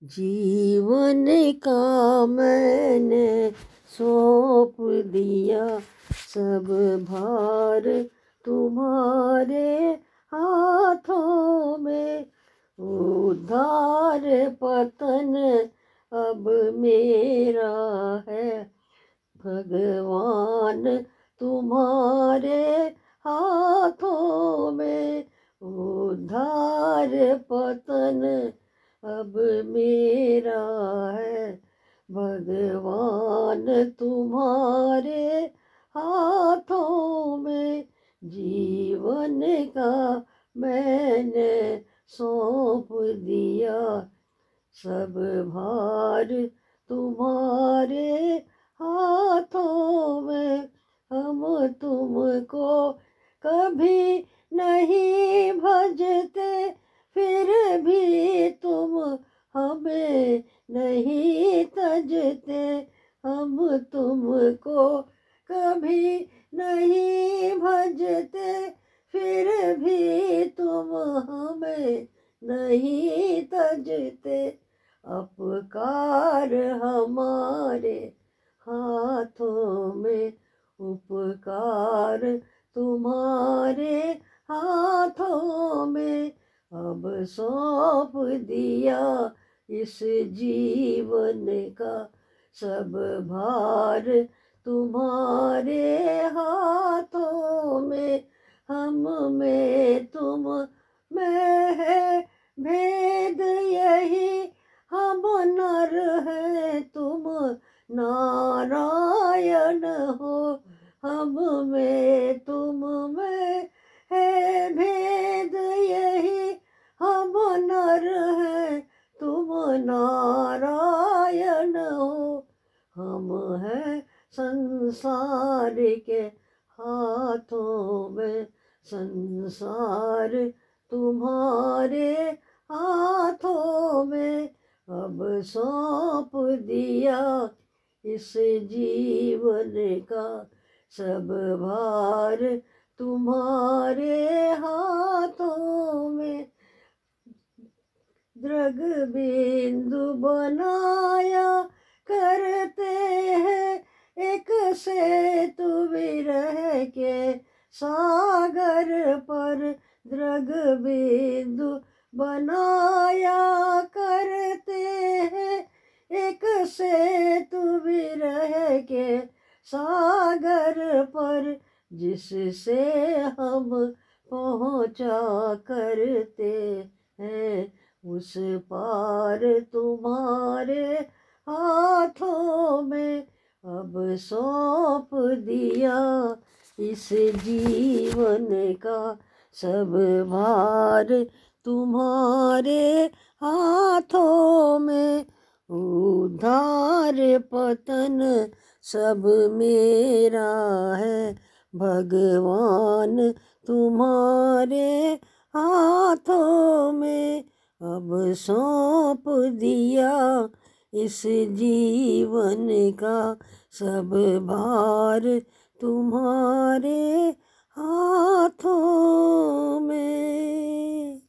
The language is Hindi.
जीवन का मैंने सौंप दिया, सब भार तुम्हारे हाथों में। उद्धार पतन अब मेरा है, भगवान तुम्हारे हाथों में। उद्धार पतन अब मेरा है, भगवान तुम्हारे हाथों में। जीवन का मैंने सौंप दिया, सब भार तुम्हारे हाथों में। हम तुमको कभी नहीं भजते, फिर भी तुम हमें नहीं तजते। हम तुमको कभी नहीं भजते, फिर भी तुम हमें नहीं तजते। अपकार हमारे हाथों में, उपकार तुम्हारे हाथों में। अब सौंप दिया इस जीवन का, सब भार तुम्हारे हाथों में। हम में तुम में है भेद यही, हम नर हैं तुम नारायण हो। हम में तुम में है भेद यही, हम नर हैं तुम नारायण हो। हम हैं संसार के हाथों में, संसार तुम्हारे हाथों में। अब सौंप दिया इस जीवन का, सब भार तुम्हारे हाथों में। दृग बिंदु बनाया करते हैं, एक सेतु विरह के सागर पर। दृग बिंदु बनाया करते हैं, एक सेतु विरह के सागर पर। जिससे हम पहुँचा करते हैं, उस पार तुम्हारे हाथों में। अब सौंप दिया इस जीवन का, सब भार तुम्हारे हाथों में। उद्धार पतन सब मेरा है, भगवान तुम्हारे हाथों में। अब सौंप दिया इस जीवन का, सब भार तुम्हारे हाथों में।